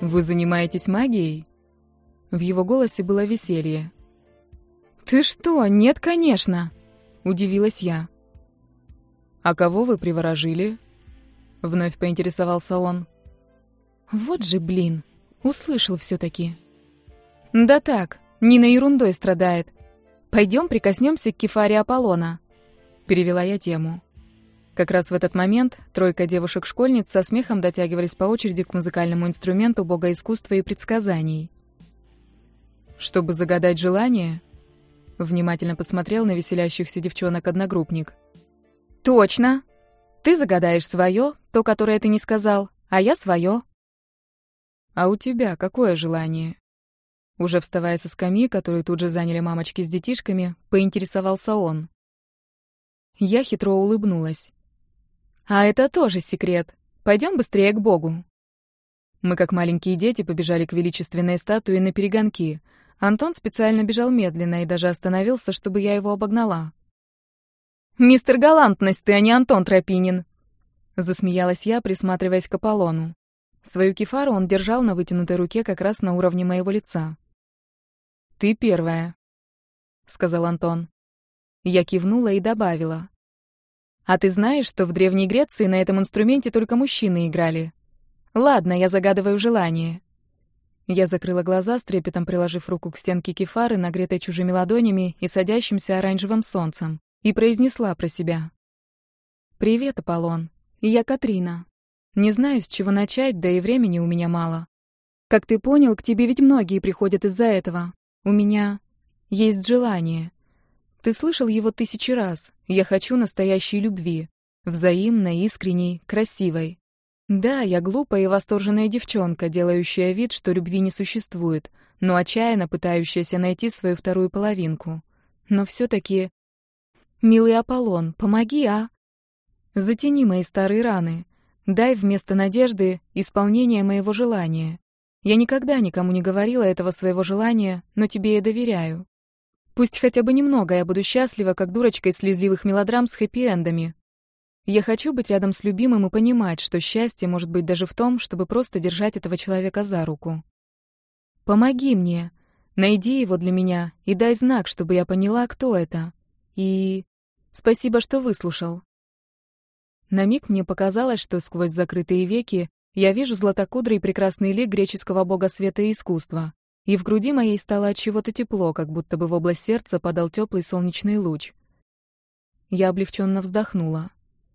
«Вы занимаетесь магией?» В его голосе было веселье. «Ты что? Нет, конечно!» — удивилась я. «А кого вы приворожили?» — вновь поинтересовался он. «Вот же, блин, услышал все-таки». «Да так, Нина ерундой страдает. Пойдем прикоснемся к кефаре Аполлона», — перевела я тему. Как раз в этот момент тройка девушек-школьниц со смехом дотягивались по очереди к музыкальному инструменту бога искусства и предсказаний. «Чтобы загадать желание?» — внимательно посмотрел на веселящихся девчонок-одногруппник. «Точно! Ты загадаешь свое, то, которое ты не сказал, а я свое». «А у тебя какое желание?» Уже вставая со скамьи, которую тут же заняли мамочки с детишками, поинтересовался он. Я хитро улыбнулась. «А это тоже секрет. Пойдем быстрее к Богу». Мы, как маленькие дети, побежали к величественной статуе наперегонки. Антон специально бежал медленно и даже остановился, чтобы я его обогнала. «Мистер Галантность ты, а не Антон Тропинин!» Засмеялась я, присматриваясь к Аполлону. Свою кефару он держал на вытянутой руке как раз на уровне моего лица. «Ты первая», — сказал Антон. Я кивнула и добавила. «А ты знаешь, что в Древней Греции на этом инструменте только мужчины играли? Ладно, я загадываю желание». Я закрыла глаза, с трепетом приложив руку к стенке кефары, нагретой чужими ладонями и садящимся оранжевым солнцем, и произнесла про себя. «Привет, Аполлон. Я Катрина. Не знаю, с чего начать, да и времени у меня мало. Как ты понял, к тебе ведь многие приходят из-за этого. У меня есть желание. Ты слышал его 1000 раз. Я хочу настоящей любви. Взаимной, искренней, красивой. Да, я глупая и восторженная девчонка, делающая вид, что любви не существует, но отчаянно пытающаяся найти свою вторую половинку. Но все-таки... Милый Аполлон, помоги, а? Затяни мои старые раны. Дай вместо надежды исполнение моего желания. Я никогда никому не говорила этого своего желания, но тебе я доверяю. Пусть хотя бы немного я буду счастлива, как дурочка из слезливых мелодрам с хэппи-эндами. Я хочу быть рядом с любимым и понимать, что счастье может быть даже в том, чтобы просто держать этого человека за руку. Помоги мне, найди его для меня и дай знак, чтобы я поняла, кто это. И спасибо, что выслушал». На миг мне показалось, что сквозь закрытые веки я вижу златокудрый прекрасный лик греческого бога света и искусства, и в груди моей стало от чего-то тепло, как будто бы в область сердца подал теплый солнечный луч. Я облегченно вздохнула.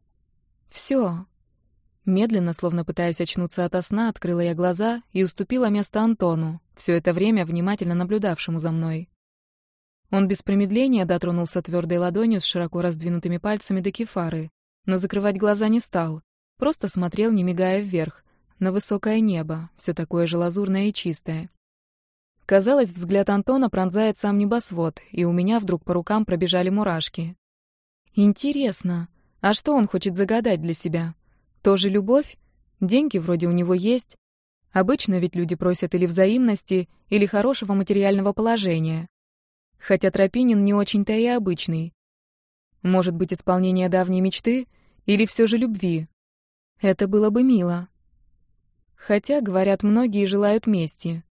Все. Медленно, словно пытаясь очнуться ото сна, открыла я глаза и уступила место Антону, все это время внимательно наблюдавшему за мной. Он без промедления дотронулся твердой ладонью с широко раздвинутыми пальцами до кефары, но закрывать глаза не стал, просто смотрел, не мигая, вверх, на высокое небо, все такое же лазурное и чистое. Казалось, взгляд Антона пронзает сам небосвод, и у меня вдруг по рукам пробежали мурашки. Интересно, а что он хочет загадать для себя? Тоже любовь? Деньги вроде у него есть. Обычно ведь люди просят или взаимности, или хорошего материального положения. Хотя Тропинин не очень-то и обычный. Может быть, исполнение давней мечты или все же любви? Это было бы мило. Хотя, говорят, многие желают мести.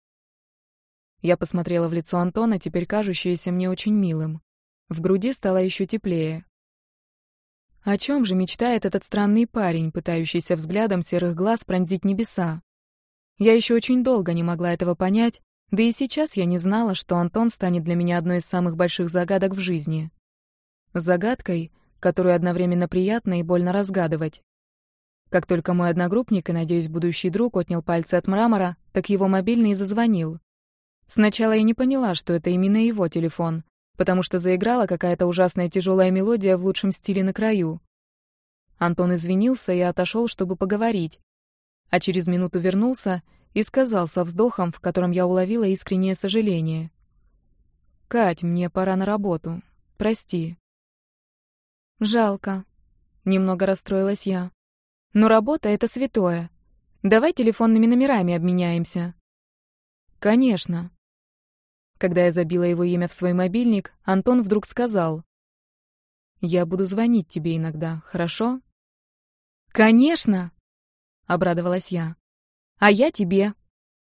Я посмотрела в лицо Антона, теперь кажущееся мне очень милым. В груди стало еще теплее. О чем же мечтает этот странный парень, пытающийся взглядом серых глаз пронзить небеса? Я еще очень долго не могла этого понять, да и сейчас я не знала, что Антон станет для меня одной из самых больших загадок в жизни. Загадкой, которую одновременно приятно и больно разгадывать. Как только мой одногруппник и, надеюсь, будущий друг отнял пальцы от мрамора, так его мобильный зазвонил. Сначала я не поняла, что это именно его телефон, потому что заиграла какая-то ужасная тяжелая мелодия в лучшем стиле на краю. Антон извинился и отошел, чтобы поговорить. А через минуту вернулся и сказал со вздохом, в котором я уловила искреннее сожаление. «Кать, мне пора на работу. Прости». «Жалко». Немного расстроилась я. «Но работа — это святое. Давай телефонными номерами обменяемся». «Конечно». Когда я забила его имя в свой мобильник, Антон вдруг сказал: «Я буду звонить тебе иногда, хорошо?» «Конечно!» — обрадовалась я. «А я тебе».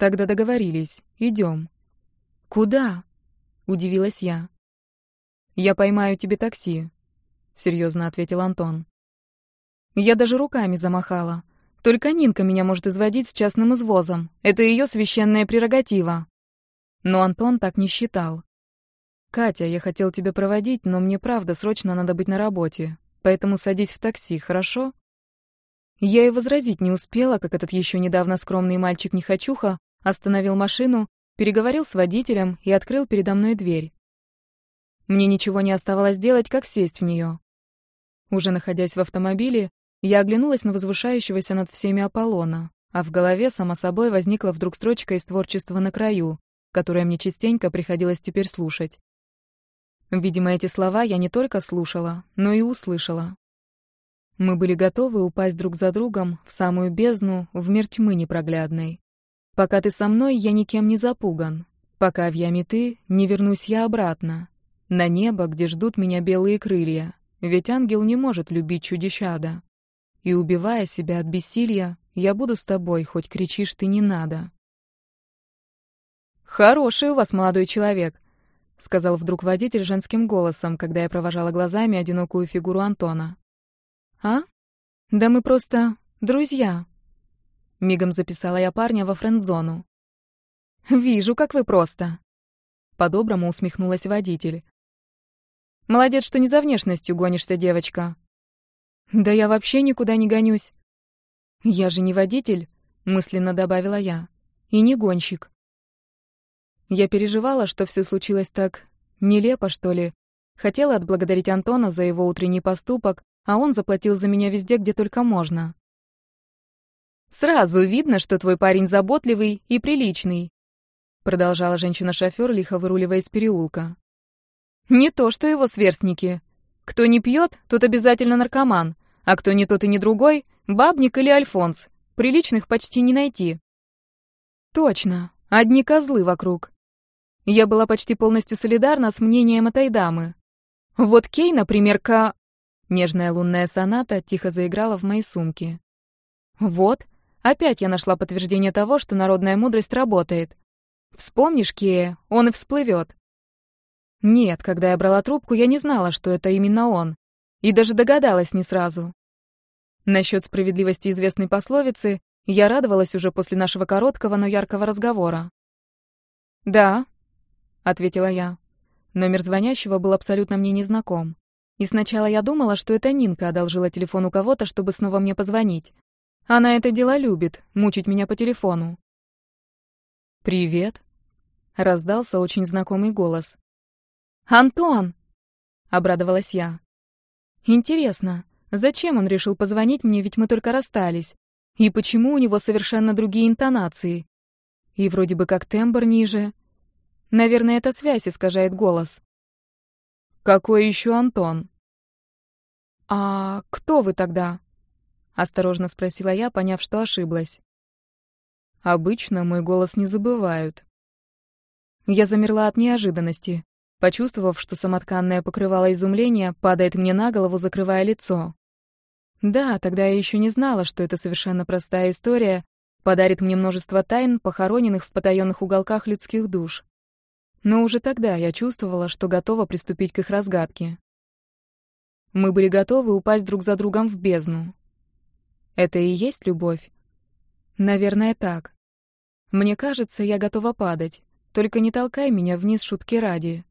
Тогда договорились. Идем. Куда? Удивилась я. Я поймаю тебе такси, серьезно ответил Антон. Я даже руками замахала. Только Нинка меня может изводить с частным извозом. Это ее священная прерогатива. Но Антон так не считал. «Катя, я хотел тебя проводить, но мне правда срочно надо быть на работе. Поэтому садись в такси, хорошо?» Я и возразить не успела, как этот еще недавно скромный мальчик-нехочуха остановил машину, переговорил с водителем и открыл передо мной дверь. Мне ничего не оставалось делать, как сесть в нее. Уже находясь в автомобиле, я оглянулась на возвышающегося над всеми Аполлона, а в голове, само собой, возникла вдруг строчка из творчества «На краю», которое мне частенько приходилось теперь слушать. Видимо, эти слова я не только слушала, но и услышала. Мы были готовы упасть друг за другом в самую бездну, в мир тьмы непроглядной. Пока ты со мной, я никем не запуган. Пока в яме ты, не вернусь я обратно. На небо, где ждут меня белые крылья. Ведь ангел не может любить чудищада. И убивая себя от бессилья, я буду с тобой, хоть кричишь ты не надо. «Хороший у вас молодой человек», — сказал вдруг водитель женским голосом, когда я провожала глазами одинокую фигуру Антона. «А? Да мы просто друзья», — мигом записала я парня во френд-зону. «Вижу, как вы просто», — по-доброму усмехнулась водитель. «Молодец, что не за внешностью гонишься, девочка». «Да я вообще никуда не гонюсь». «Я же не водитель», — мысленно добавила я, — «и не гонщик». Я переживала, что все случилось так нелепо, что ли. Хотела отблагодарить Антона за его утренний поступок, а он заплатил за меня везде, где только можно. «Сразу видно, что твой парень заботливый и приличный», — продолжала женщина-шофёр, лихо выруливая из переулка. «Не то, что его сверстники. Кто не пьет, тот обязательно наркоман, а кто не тот и не другой — бабник или альфонс. Приличных почти не найти». «Точно, одни козлы вокруг». Я была почти полностью солидарна с мнением этой дамы. Вот Кей, например, Нежная лунная соната тихо заиграла в моей сумке. Вот, опять я нашла подтверждение того, что народная мудрость работает. Вспомнишь Кея, он и всплывет. Нет, когда я брала трубку, я не знала, что это именно он. И даже догадалась не сразу. Насчет справедливости известной пословицы я радовалась уже после нашего короткого, но яркого разговора. «Да», — ответила я. Номер звонящего был абсолютно мне незнаком. И сначала я думала, что это Нинка одолжила телефон у кого-то, чтобы снова мне позвонить. Она это дело любит, мучить меня по телефону. «Привет», — раздался очень знакомый голос. «Антон!» — обрадовалась я. «Интересно, зачем он решил позвонить мне, ведь мы только расстались? И почему у него совершенно другие интонации? И вроде бы как тембр ниже. Наверное, эта связь искажает голос». «Какой еще Антон?» «А кто вы тогда?» — осторожно спросила я, поняв, что ошиблась. «Обычно мой голос не забывают». Я замерла от неожиданности, почувствовав, что самотканное покрывало изумления падает мне на голову, закрывая лицо. Да, тогда я еще не знала, что эта совершенно простая история подарит мне множество тайн, похороненных в потаенных уголках людских душ. Но уже тогда я чувствовала, что готова приступить к их разгадке. Мы были готовы упасть друг за другом в бездну. Это и есть любовь? Наверное, так. Мне кажется, я готова падать. Только не толкай меня вниз шутки ради.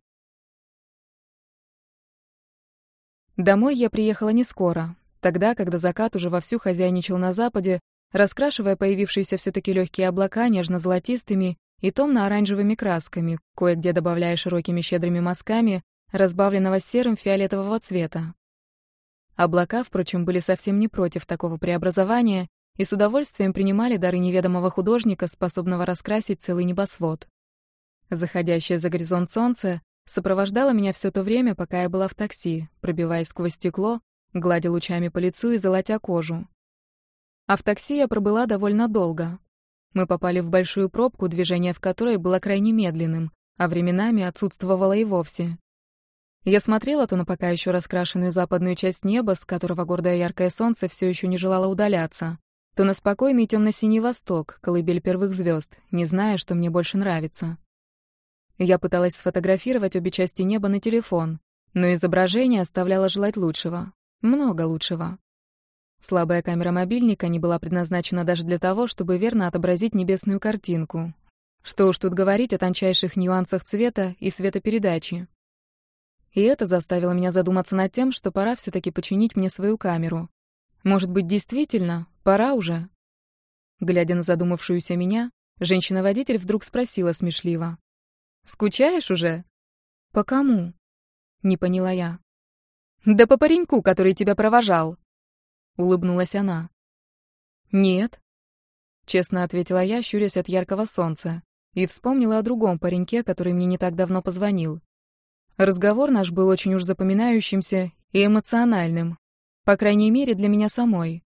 Домой я приехала не скоро, тогда, когда закат уже вовсю хозяйничал на западе, раскрашивая появившиеся все-таки легкие облака нежно-золотистыми и томно-оранжевыми красками, кое-где добавляя широкими щедрыми мазками, разбавленного серым фиолетового цвета. Облака, впрочем, были совсем не против такого преобразования и с удовольствием принимали дары неведомого художника, способного раскрасить целый небосвод. Заходящее за горизонт солнце сопровождало меня все то время, пока я была в такси, пробиваясь сквозь стекло, гладя лучами по лицу и золотя кожу. А в такси я пробыла довольно долго. Мы попали в большую пробку, движение в которой было крайне медленным, а временами отсутствовало и вовсе. Я смотрела то на пока еще раскрашенную западную часть неба, с которого гордое яркое солнце все еще не желало удаляться, то на спокойный темно-синий восток, колыбель первых звезд, не зная, что мне больше нравится. Я пыталась сфотографировать обе части неба на телефон, но изображение оставляло желать лучшего. Много лучшего. Слабая камера мобильника не была предназначена даже для того, чтобы верно отобразить небесную картинку. Что уж тут говорить о тончайших нюансах цвета и светопередачи. И это заставило меня задуматься над тем, что пора все-таки починить мне свою камеру. Может быть, действительно, пора уже? Глядя на задумавшуюся меня, женщина-водитель вдруг спросила смешливо. «Скучаешь уже?» «По кому?» — не поняла я. «Да по пареньку, который тебя провожал», — улыбнулась она. «Нет», — честно ответила я, щурясь от яркого солнца, и вспомнила о другом пареньке, который мне не так давно позвонил. Разговор наш был очень уж запоминающимся и эмоциональным, по крайней мере, для меня самой.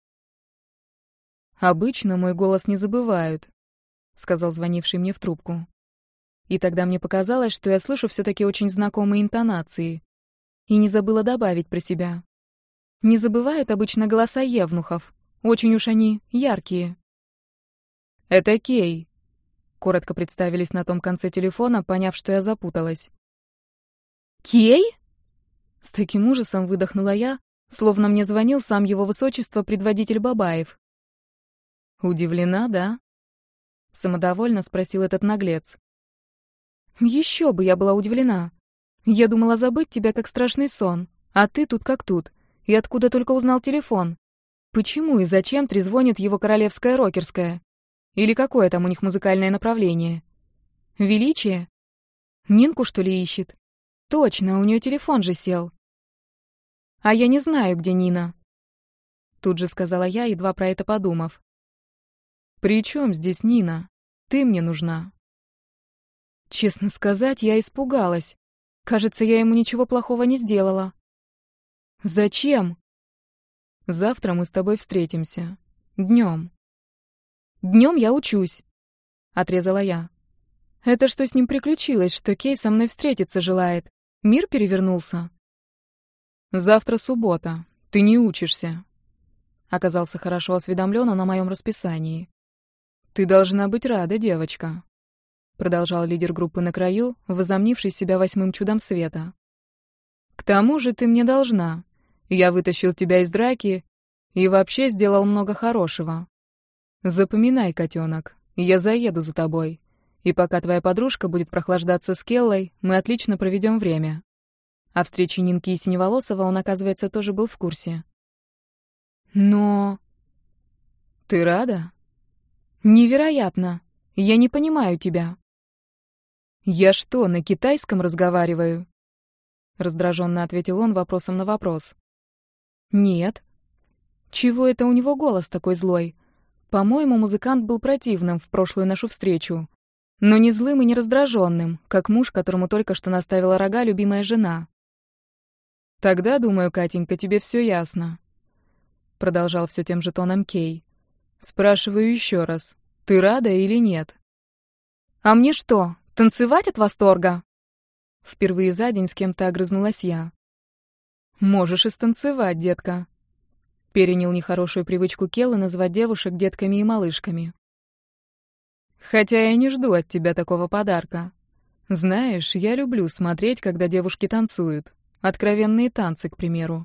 «Обычно мой голос не забывают», — сказал звонивший мне в трубку. И тогда мне показалось, что я слышу все-таки очень знакомые интонации. И не забыла добавить про себя. Не забывают обычно голоса евнухов. Очень уж они яркие. «Это Кей», — коротко представились на том конце телефона, поняв, что я запуталась. «Кей?» С таким ужасом выдохнула я, словно мне звонил сам его высочество предводитель Бабаев. «Удивлена, да?» — самодовольно спросил этот наглец. Еще бы я была удивлена. Я думала забыть тебя как страшный сон, а ты тут как тут. И откуда только узнал телефон? Почему и зачем трезвонит его королевская рокерская? Или какое там у них музыкальное направление? Величие? Нинку, что ли, ищет? Точно, у нее телефон же сел. А я не знаю, где Нина. Тут же сказала я, едва про это подумав. «При чем здесь Нина? Ты мне нужна». Честно сказать, я испугалась. Кажется, я ему ничего плохого не сделала. Зачем? Завтра мы с тобой встретимся. Днем. Днем я учусь, отрезала я. Это что с ним приключилось, что Кей со мной встретиться желает? Мир перевернулся? Завтра суббота. Ты не учишься. Оказался хорошо осведомлен он о моем расписании. Ты должна быть рада, девочка. Продолжал лидер группы на краю, возомнивший себя восьмым чудом света. «К тому же ты мне должна. Я вытащил тебя из драки и вообще сделал много хорошего. Запоминай, котенок, я заеду за тобой, и пока твоя подружка будет прохлаждаться с Келлой, мы отлично проведем время». О встрече Нинки и Синеволосова он, оказывается, тоже был в курсе. «Но...» «Ты рада?» «Невероятно! Я не понимаю тебя». «Я что, на китайском разговариваю?» Раздраженно ответил он вопросом на вопрос. «Нет». Чего это у него голос такой злой? По-моему, музыкант был противным в прошлую нашу встречу. Но не злым и не раздраженным, как муж, которому только что наставила рога любимая жена. «Тогда, думаю, Катенька, тебе все ясно», — продолжал все тем же тоном Кей. «Спрашиваю еще раз, ты рада или нет?» «А мне что, танцевать от восторга?» Впервые за день с кем-то огрызнулась я. «Можешь и станцевать, детка», — перенял нехорошую привычку Келлы называть девушек детками и малышками. «Хотя я не жду от тебя такого подарка. Знаешь, я люблю смотреть, когда девушки танцуют. Откровенные танцы, к примеру».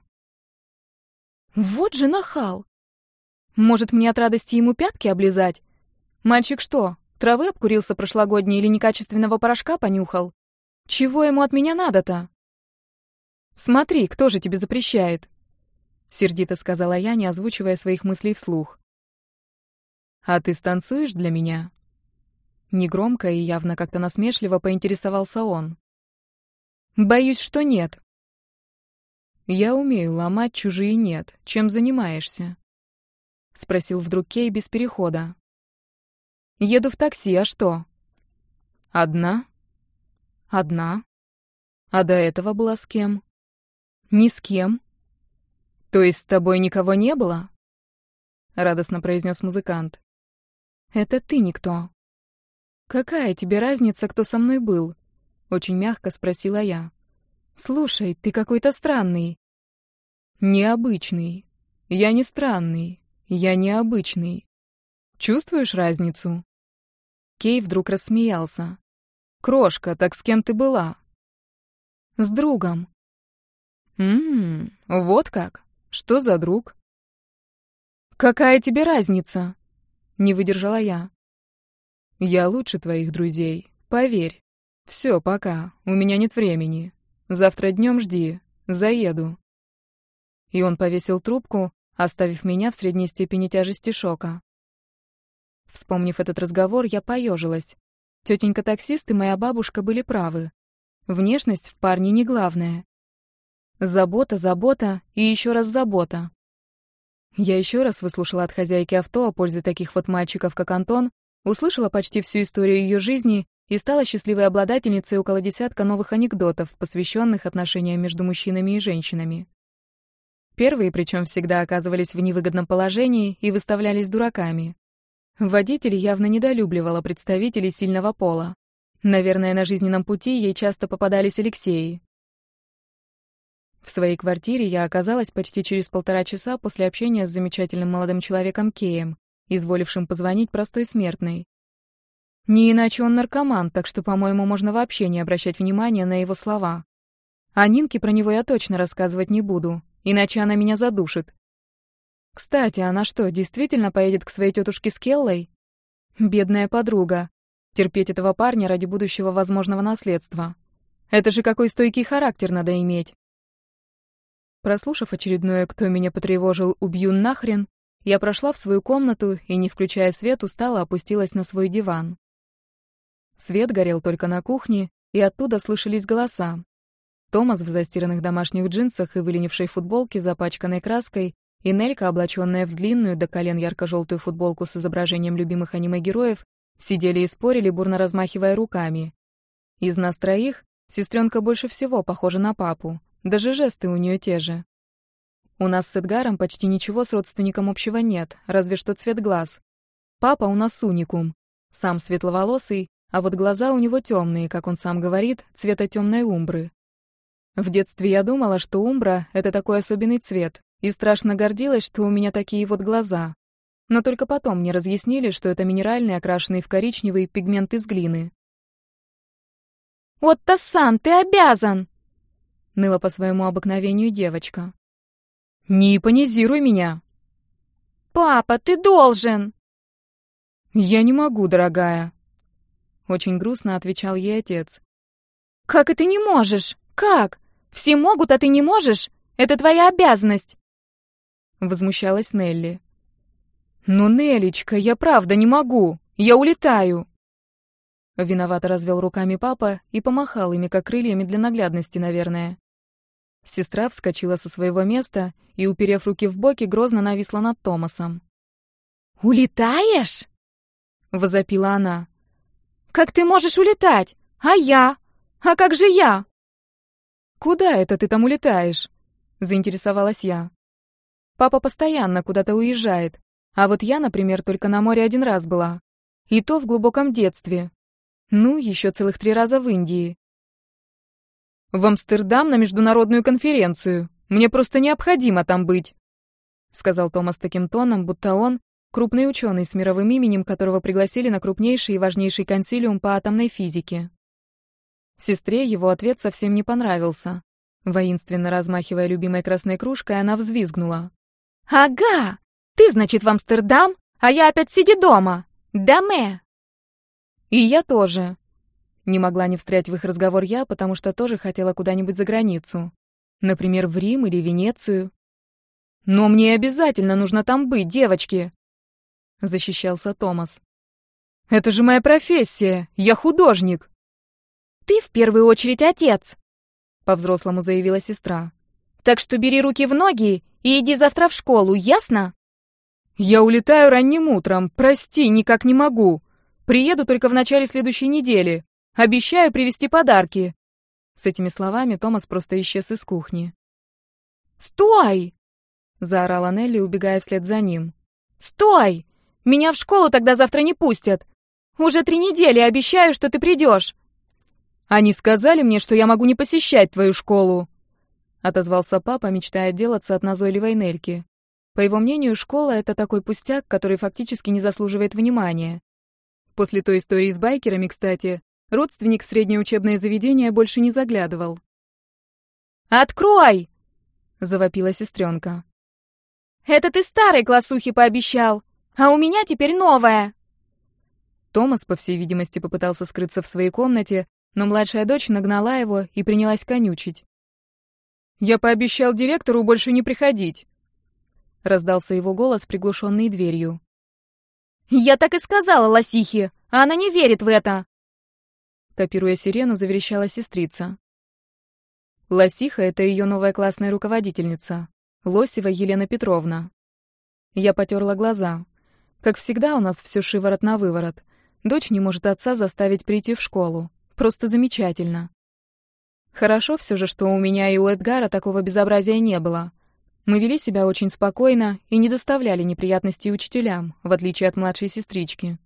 «Вот же нахал! Может, мне от радости ему пятки облизать? Мальчик что, травы обкурился прошлогодней или некачественного порошка понюхал? Чего ему от меня надо-то?» «Смотри, кто же тебе запрещает?» — сердито сказала я, не озвучивая своих мыслей вслух. «А ты станцуешь для меня?» Негромко и явно как-то насмешливо поинтересовался он. «Боюсь, что нет». «Я умею ломать чужие «нет». Чем занимаешься?» — спросил вдруг Кей без перехода. «Еду в такси, а что?» «Одна?» «Одна. А до этого была с кем?» «Ни с кем». «То есть с тобой никого не было?» — радостно произнес музыкант. «Это ты никто». «Какая тебе разница, кто со мной был?» — очень мягко спросила я. «Слушай, ты какой-то странный». «Необычный. Я не странный. Я необычный», Чувствуешь разницу?» Кей вдруг рассмеялся. «Крошка, так с кем ты была?» «С другом». Вот как? Что за друг?» «Какая тебе разница?» — не выдержала я. «Я лучше твоих друзей, поверь. Все, пока, у меня нет времени. Завтра днем жди, заеду». И он повесил трубку, оставив меня в средней степени тяжести шока. Вспомнив этот разговор, я поежилась. Тетенька-таксист и моя бабушка были правы. Внешность в парне не главное. Забота, забота и еще раз забота. Я еще раз выслушала от хозяйки авто о пользе таких вот мальчиков, как Антон, услышала почти всю историю ее жизни и стала счастливой обладательницей около десятка новых анекдотов, посвященных отношениям между мужчинами и женщинами. Первые, причем всегда оказывались в невыгодном положении и выставлялись дураками. Водитель явно недолюбливала представителей сильного пола. Наверное, на жизненном пути ей часто попадались Алексеи. В своей квартире я оказалась почти через 1,5 часа после общения с замечательным молодым человеком Кеем, изволившим позвонить простой смертной. Не иначе он наркоман, так что, по-моему, можно вообще не обращать внимания на его слова. А Нинке про него я точно рассказывать не буду, иначе она меня задушит. Кстати, она что, действительно поедет к своей тетушке с Келлой? Бедная подруга. Терпеть этого парня ради будущего возможного наследства. Это же какой стойкий характер надо иметь. Прослушав очередное «Кто меня потревожил, убью нахрен», я прошла в свою комнату и, не включая свет, устало опустилась на свой диван. Свет горел только на кухне, и оттуда слышались голоса. Томас в застиранных домашних джинсах и выленившей футболке, запачканной краской, и Нелька, облаченная в длинную до колен ярко-желтую футболку с изображением любимых аниме-героев, сидели и спорили, бурно размахивая руками. Из нас троих сестренка больше всего похожа на папу, даже жесты у нее те же. У нас с Эдгаром почти ничего с родственником общего нет, разве что цвет глаз. Папа у нас уникум, сам светловолосый, а вот глаза у него темные, как он сам говорит, цвета темной умбры. В детстве я думала, что умбра — это такой особенный цвет, и страшно гордилась, что у меня такие вот глаза. Но только потом мне разъяснили, что это минеральный, окрашенный в коричневый пигмент из глины. «Отто-сан, ты обязан!» — ныла по своему обыкновению девочка. «Не ипонизируй меня!» «Папа, ты должен!» «Я не могу, дорогая!» Очень грустно отвечал ей отец. «Как это не можешь? Как? Все могут, а ты не можешь? Это твоя обязанность!» Возмущалась Нелли. «Ну, Нелличка, я правда не могу! Я улетаю!» Виновато развел руками папа и помахал ими, как крыльями для наглядности, наверное. Сестра вскочила со своего места и, уперев руки в боки, грозно нависла над Томасом. «Улетаешь?» — возопила она. «Как ты можешь улетать? А я? А как же я?» «Куда это ты там улетаешь?» — заинтересовалась я. «Папа постоянно куда-то уезжает, а вот я, например, только на море 1 раз была. И то в глубоком детстве. Ну, еще целых 3 раза в Индии. В Амстердам на международную конференцию. Мне просто необходимо там быть», — сказал Томас таким тоном, будто он крупный ученый с мировым именем, которого пригласили на крупнейший и важнейший консилиум по атомной физике. Сестре его ответ совсем не понравился. Воинственно размахивая любимой красной кружкой, она взвизгнула. «Ага! Ты, значит, в Амстердам, а я опять сиди дома! Даме!» «И я тоже!» Не могла не встрять в их разговор я, потому что тоже хотела куда-нибудь за границу. Например, в Рим или Венецию. «Но мне обязательно нужно там быть, девочки!» Защищался Томас. «Это же моя профессия! Я художник!» «Ты в первую очередь отец!» По-взрослому заявила сестра. «Так что бери руки в ноги и иди завтра в школу, ясно?» «Я улетаю ранним утром, прости, никак не могу. Приеду только в начале следующей недели. Обещаю привезти подарки». С этими словами Томас просто исчез из кухни. «Стой!» — заорала Нелли, убегая вслед за ним. «Стой! Меня в школу тогда завтра не пустят. Уже 3 недели обещаю, что ты придешь». «Они сказали мне, что я могу не посещать твою школу», — отозвался папа, мечтая отделаться от назойливой Нельки. По его мнению, школа — это такой пустяк, который фактически не заслуживает внимания. После той истории с байкерами, кстати, родственник в среднее учебное заведение больше не заглядывал. «Открой!» — завопила сестренка. «Это ты старой классухе пообещал, а у меня теперь новая!» Томас, по всей видимости, попытался скрыться в своей комнате, но младшая дочь нагнала его и принялась конючить. «Я пообещал директору больше не приходить», — раздался его голос, приглушенный дверью. «Я так и сказала лосихе, а она не верит в это!» Копируя сирену, заверещала сестрица. Лосиха — это ее новая классная руководительница, Лосева Елена Петровна. Я потерла глаза. Как всегда, у нас все шиворот на выворот. Дочь не может отца заставить прийти в школу. Просто замечательно. Хорошо все же, что у меня и у Эдгара такого безобразия не было. Мы вели себя очень спокойно и не доставляли неприятностей учителям, в отличие от младшей сестрички.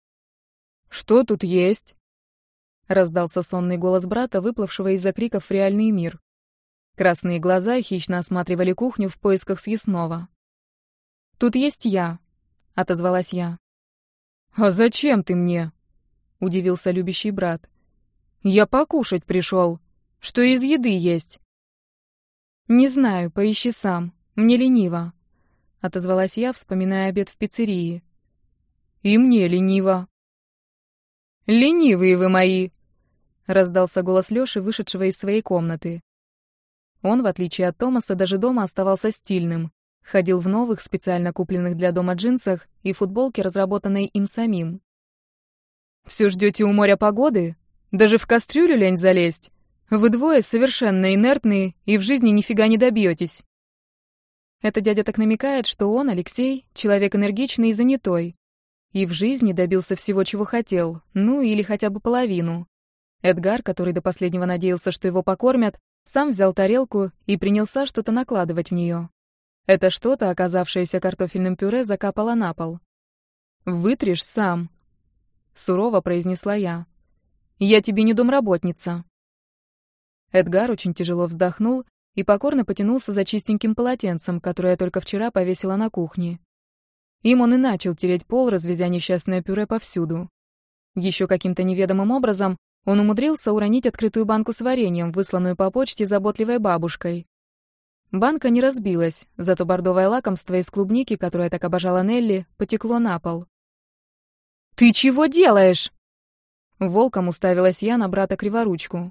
«Что тут есть?» — раздался сонный голос брата, выплывшего из-за криков в реальный мир. Красные глаза хищно осматривали кухню в поисках съестного. «Тут есть я», — отозвалась я. «А зачем ты мне?» — удивился любящий брат. «Я покушать пришел. Что из еды есть?» «Не знаю, поищи сам. Мне лениво», — отозвалась я, вспоминая обед в пиццерии. «И мне лениво». «Ленивые вы мои!» — раздался голос Лёши, вышедшего из своей комнаты. Он, в отличие от Томаса, даже дома оставался стильным. Ходил в новых, специально купленных для дома джинсах и футболке, разработанной им самим. «Всё ждёте у моря погоды? Даже в кастрюлю лень залезть? Вы двое совершенно инертные и в жизни нифига не добьётесь». Это дядя так намекает, что он, Алексей, человек энергичный и занятой. И в жизни добился всего, чего хотел, ну или хотя бы половину. Эдгар, который до последнего надеялся, что его покормят, сам взял тарелку и принялся что-то накладывать в неё. Это что-то, оказавшееся картофельным пюре, закапало на пол. «Вытришь сам», — сурово произнесла я. «Я тебе не домработница». Эдгар очень тяжело вздохнул и покорно потянулся за чистеньким полотенцем, которое я только вчера повесила на кухне. Им он и начал тереть пол, развезя несчастное пюре повсюду. Еще каким-то неведомым образом он умудрился уронить открытую банку с вареньем, высланную по почте заботливой бабушкой. Банка не разбилась, зато бордовое лакомство из клубники, которое так обожала Нелли, потекло на пол. «Ты чего делаешь?» Волком уставилась я на брата Криворучку.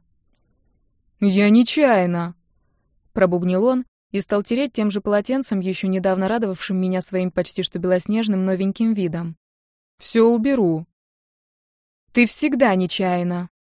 «Я нечаянно», — пробубнил он и стал тереть тем же полотенцем, еще недавно радовавшим меня своим почти что белоснежным новеньким видом. «Все уберу». «Ты всегда нечаянно»,